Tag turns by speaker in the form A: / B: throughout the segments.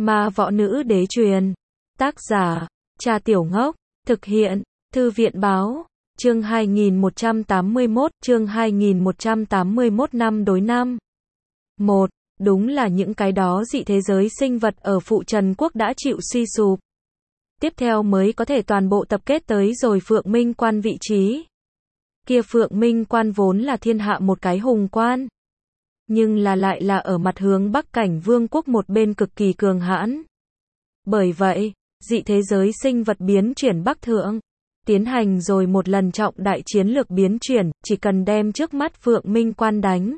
A: Ma võ nữ đế truyền. Tác giả, Cha Tiểu Ngốc. Thực hiện, Thư viện báo. Chương 2181, năm đối năm. 1. Đúng là những cái đó dị thế giới sinh vật ở Phụ Trần Quốc đã chịu suy sụp. Tiếp theo mới có thể toàn bộ tập kết tới rồi Phượng Minh Quan vị trí. Kia Phượng Minh Quan vốn là thiên hạ một cái hùng quan. Nhưng lại là ở mặt hướng Bắc Cảnh Vương quốc một bên cực kỳ cường hãn. Bởi vậy, dị thế giới sinh vật biến chuyển Bắc Thượng. Tiến hành rồi một lần trọng đại chiến lược biến chuyển, chỉ cần đem trước mắt Phượng Minh Quan đánh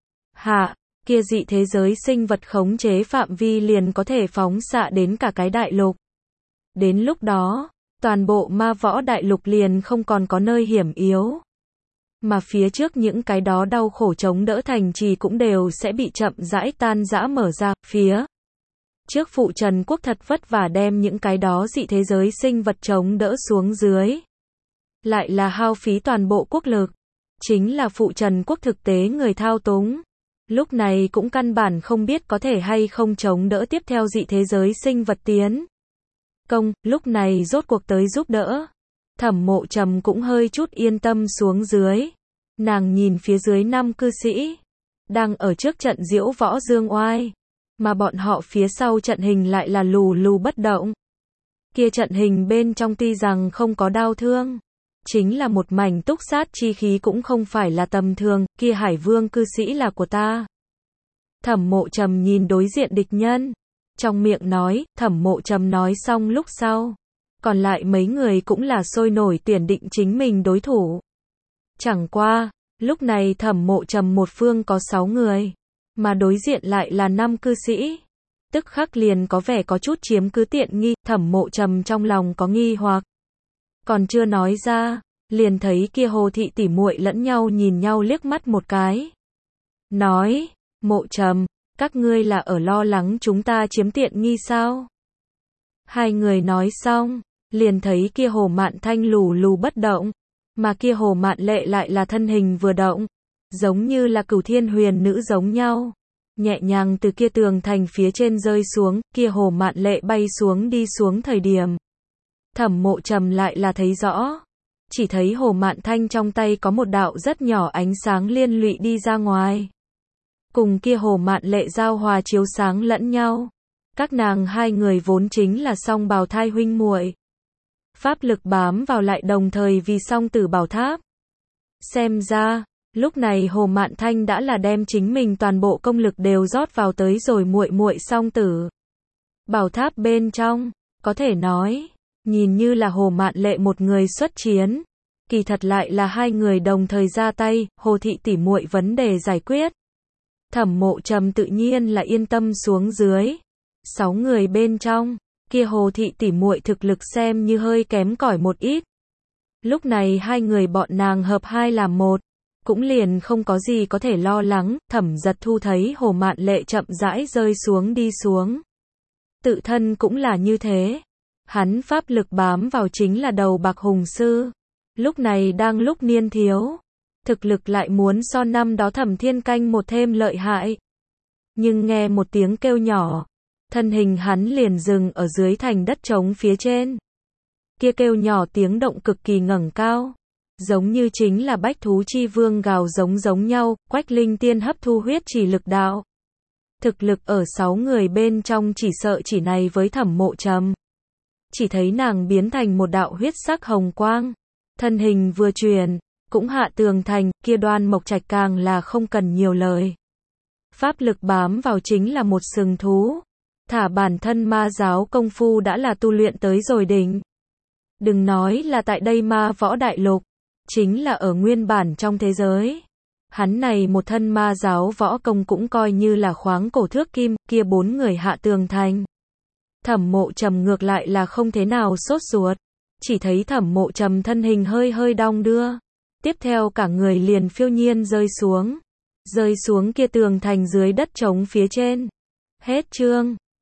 A: hạ, kia dị thế giới sinh vật khống chế phạm vi liền có thể phóng xạ đến cả cái đại lục. Đến lúc đó, toàn bộ ma võ đại lục liền không còn có nơi hiểm yếu. Mà phía trước những cái đó đau khổ chống đỡ thành trì cũng đều sẽ bị chậm rãi tan rã mở ra. Phía trước Phụ Trần Quốc thật vất vả đem những cái đó dị thế giới sinh vật chống đỡ xuống dưới. Lại là hao phí toàn bộ quốc lực. Chính là Phụ Trần Quốc thực tế người thao túng. Lúc này cũng căn bản không biết có thể hay không chống đỡ tiếp theo dị thế giới sinh vật tiến công, lúc này rốt cuộc tới giúp đỡ. Thẩm Mộ Trầm cũng hơi chút yên tâm xuống dưới. Nàng nhìn phía dưới 5 cư sĩ, đang ở trước trận diễu võ dương oai, mà bọn họ phía sau trận hình lại là lù lù bất động. Kia trận hình bên trong tuy rằng không có đao thương, chính là một mảnh túc sát chi khí cũng không phải là tầm thường, kia Hải Vương cư sĩ là của ta. Thẩm Mộ Trầm nhìn đối diện địch nhân, trong miệng nói. Thẩm Mộ Trầm nói xong lúc sau, còn lại mấy người cũng là sôi nổi tuyển định chính mình đối thủ. Chẳng qua, lúc này Thẩm Mộ Trầm một phương có 6 người, mà đối diện lại là 5 cư sĩ. Tức khắc liền có vẻ có chút chiếm cứ tiện nghi. Thẩm Mộ Trầm trong lòng có nghi hoặc, còn chưa nói ra, liền thấy kia Hồ thị tỷ muội lẫn nhau nhìn nhau liếc mắt một cái. Nói, Mộ Trầm, các ngươi là ở lo lắng chúng ta chiếm tiện nghi sao? Hai người nói xong, liền thấy kia Hồ Mạn Thanh lù lù bất động, mà kia Hồ Mạn Lệ lại là thân hình vừa động, giống như là Cửu Thiên Huyền Nữ giống nhau, nhẹ nhàng từ kia tường thành phía trên rơi xuống. Kia Hồ Mạn Lệ bay xuống đi xuống thời điểm, Thẩm Mộ Trầm lại là thấy rõ, chỉ thấy Hồ Mạn Thanh trong tay có một đạo rất nhỏ ánh sáng liên lụy đi ra ngoài, cùng kia Hồ Mạn Lệ giao hòa chiếu sáng lẫn nhau. Các nàng hai người vốn chính là song bào thai huynh muội, pháp lực bám vào lại đồng thời vì song tử bảo tháp. Xem ra, lúc này Hồ Mạn Thanh đã là đem chính mình toàn bộ công lực đều rót vào tới rồi muội muội song tử bảo tháp bên trong. Có thể nói, nhìn như là Hồ Mạn Lệ một người xuất chiến, kỳ thật lại là hai người đồng thời ra tay. Hồ thị tỷ muội vấn đề giải quyết, Thẩm Mộ Trầm tự nhiên là yên tâm xuống dưới. 6 người bên trong, kia Hồ thị tỷ muội thực lực xem như hơi kém cỏi một ít. Lúc này hai người bọn nàng hợp hai làm một, cũng liền không có gì có thể lo lắng. Thẩm Giật Thu thấy Hồ Mạn Lệ chậm rãi rơi xuống đi xuống, tự thân cũng là như thế. Hắn pháp lực bám vào chính là đầu bạc hùng sư, lúc này đang lúc niên thiếu, thực lực lại muốn so năm đó Thẩm Thiên Canh một thêm lợi hại. Nhưng nghe một tiếng kêu nhỏ, thân hình hắn liền dừng ở dưới thành đất trống phía trên. Kia kêu nhỏ tiếng động cực kỳ ngẩng cao, giống như chính là bách thú chi vương gào giống nhau. Quách Linh Tiên hấp thu huyết chỉ lực đạo, thực lực ở 6 người bên trong chỉ sợ chỉ này với Thẩm Mộ Trầm. Chỉ thấy nàng biến thành một đạo huyết sắc hồng quang, thân hình vừa chuyển, cũng hạ tường thành. Kia Đoan Mộc Trạch càng là không cần nhiều lời, pháp lực bám vào chính là một sừng thú, thả bản thân ma giáo công phu đã là tu luyện tới rồi đỉnh. Đừng nói là tại đây ma võ đại lục, chính là ở nguyên bản trong thế giới, hắn này một thân ma giáo võ công cũng coi như là khoáng cổ thước kim. Kia 4 người hạ tường thành, Thẩm Mộ Trầm ngược lại là không thế nào sốt ruột, chỉ thấy Thẩm Mộ Trầm thân hình hơi hơi đong đưa, tiếp theo cả người liền phiêu nhiên rơi xuống kia tường thành dưới đất trống phía trên. Hết chương.